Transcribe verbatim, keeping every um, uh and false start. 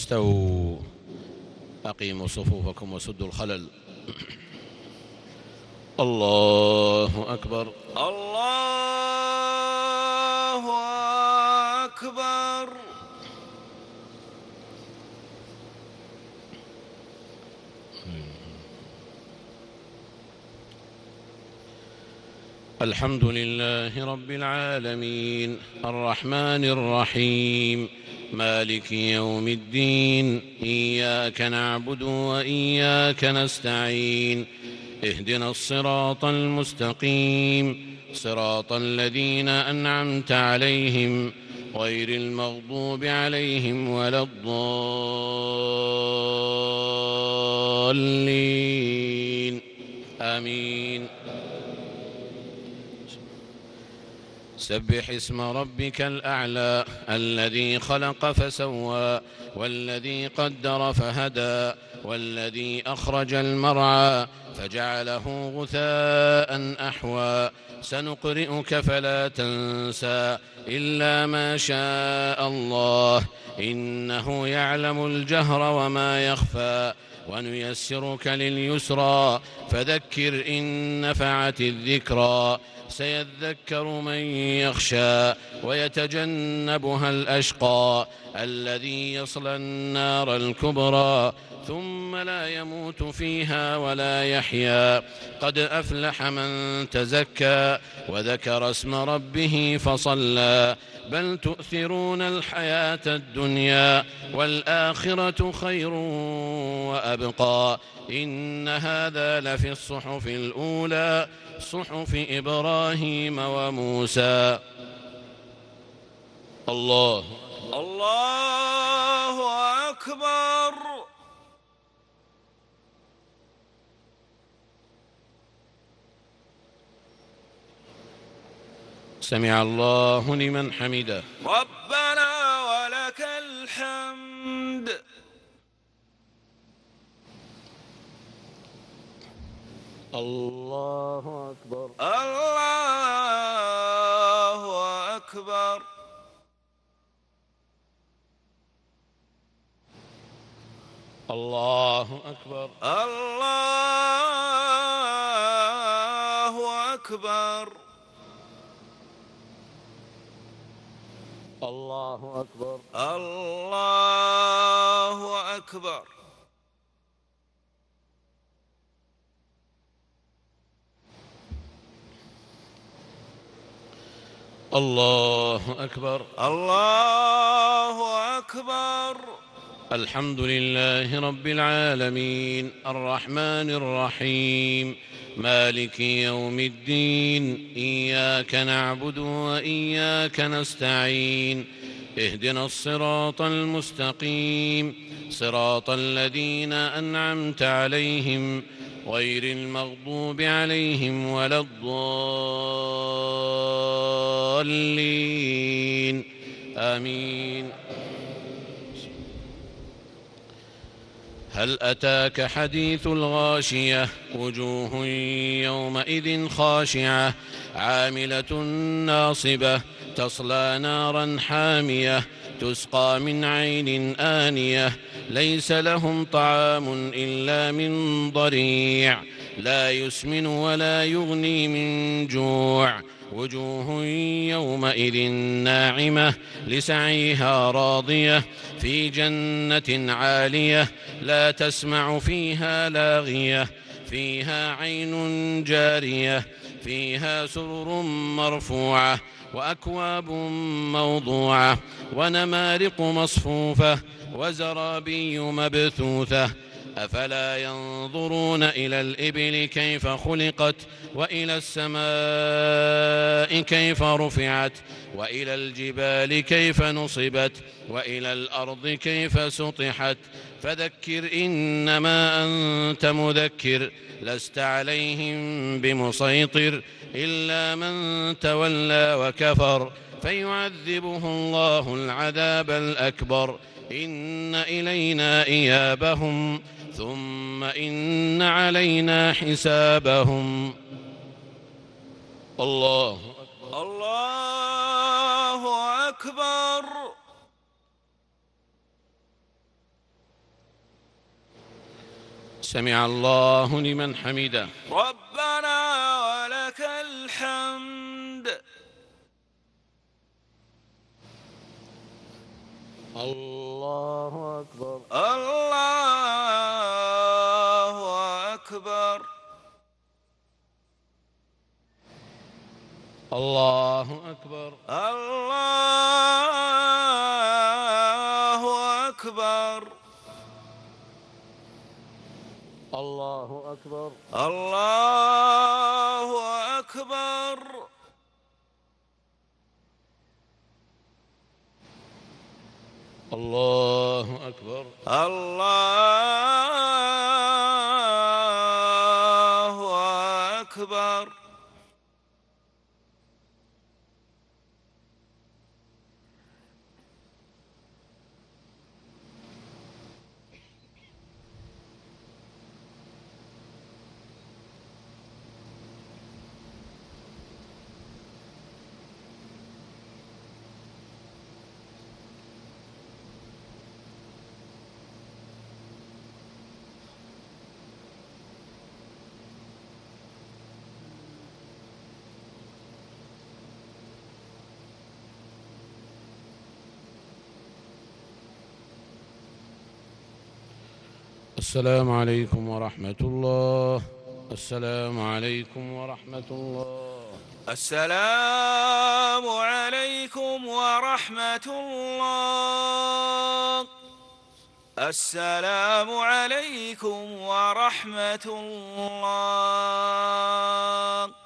استووا أقيموا صفوفكم وسدوا الخلل. الله أكبر. الله أكبر. الحمد لله رب العالمين الرحمن الرحيم مالك يوم الدين إياك نعبد وإياك نستعين اهدنا الصراط المستقيم صراط الذين أنعمت عليهم غير المغضوب عليهم ولا الضالين آمين. سبح اسم ربك الأعلى الذي خلق فسوى والذي قدر فهدى والذي أخرج المرعى فجعله غثاء أحوى سنقرئك فلا تنسى إلا ما شاء الله إنه يعلم الجهر وما يخفى ونيسرك لليسرى فذكر إن نفعت الذكرى سيذكر من يخشى ويتجنبها الأشقى الذي يصلى النار الكبرى ثم لا يموت فيها ولا يحيا قد أفلح من تزكى وذكر اسم ربه فصلى بل تؤثرون الحياة الدنيا والآخرة خير وأبقى إن هذا لفي الصحف الأولى صحف إبراهيم وموسى. الله الله أكبر. سمع الله لمن حمده. ربنا ولك الحمد. الله أكبر. الله أكبر. الله أكبر. الله أكبر. الله أكبر. الله أكبر. الله أكبر. الله أكبر. الحمد لله رب العالمين الرحمن الرحيم مالك يوم الدين إياك نعبد وإياك نستعين اهدنا الصراط المستقيم صراط الذين أنعمت عليهم غير المغضوب عليهم ولا الضالين آمين. هل أتاك حديث الغاشية وجوه يومئذ خاشعة عاملة ناصبة تصلى نارا حامية تسقى من عين آنية ليس لهم طعام إلا من ضريع لا يسمن ولا يغني من جوع وجوه يومئذ ناعمة لسعيها راضية في جنة عالية لا تسمع فيها لاغية فيها عين جارية فيها سرر مرفوعة وأكواب موضوعة ونمارق مصفوفة وزرابي مبثوثة أفلا ينظرون إلى الإبل كيف خلقت وإلى السماء كيف رفعت وإلى الجبال كيف نصبت وإلى الأرض كيف سطحت فذكر إنما أنت مذكر لست عليهم بمسيطر إلا من تولى وكفر فيعذبه الله العذاب الأكبر إن إلينا إيابهم ثم إن علينا حسابهم. الله أكبر. الله أكبر. سمع الله لمن حمده. ربنا ولك الحمد. الله أكبر. الله أكبر. الله أكبر. الله أكبر. الله أكبر. الله أكبر. الله أكبر. الله أكبر. السلام عليكم ورحمة الله. السلام عليكم ورحمة الله. السلام عليكم ورحمة الله. السلام عليكم ورحمة الله.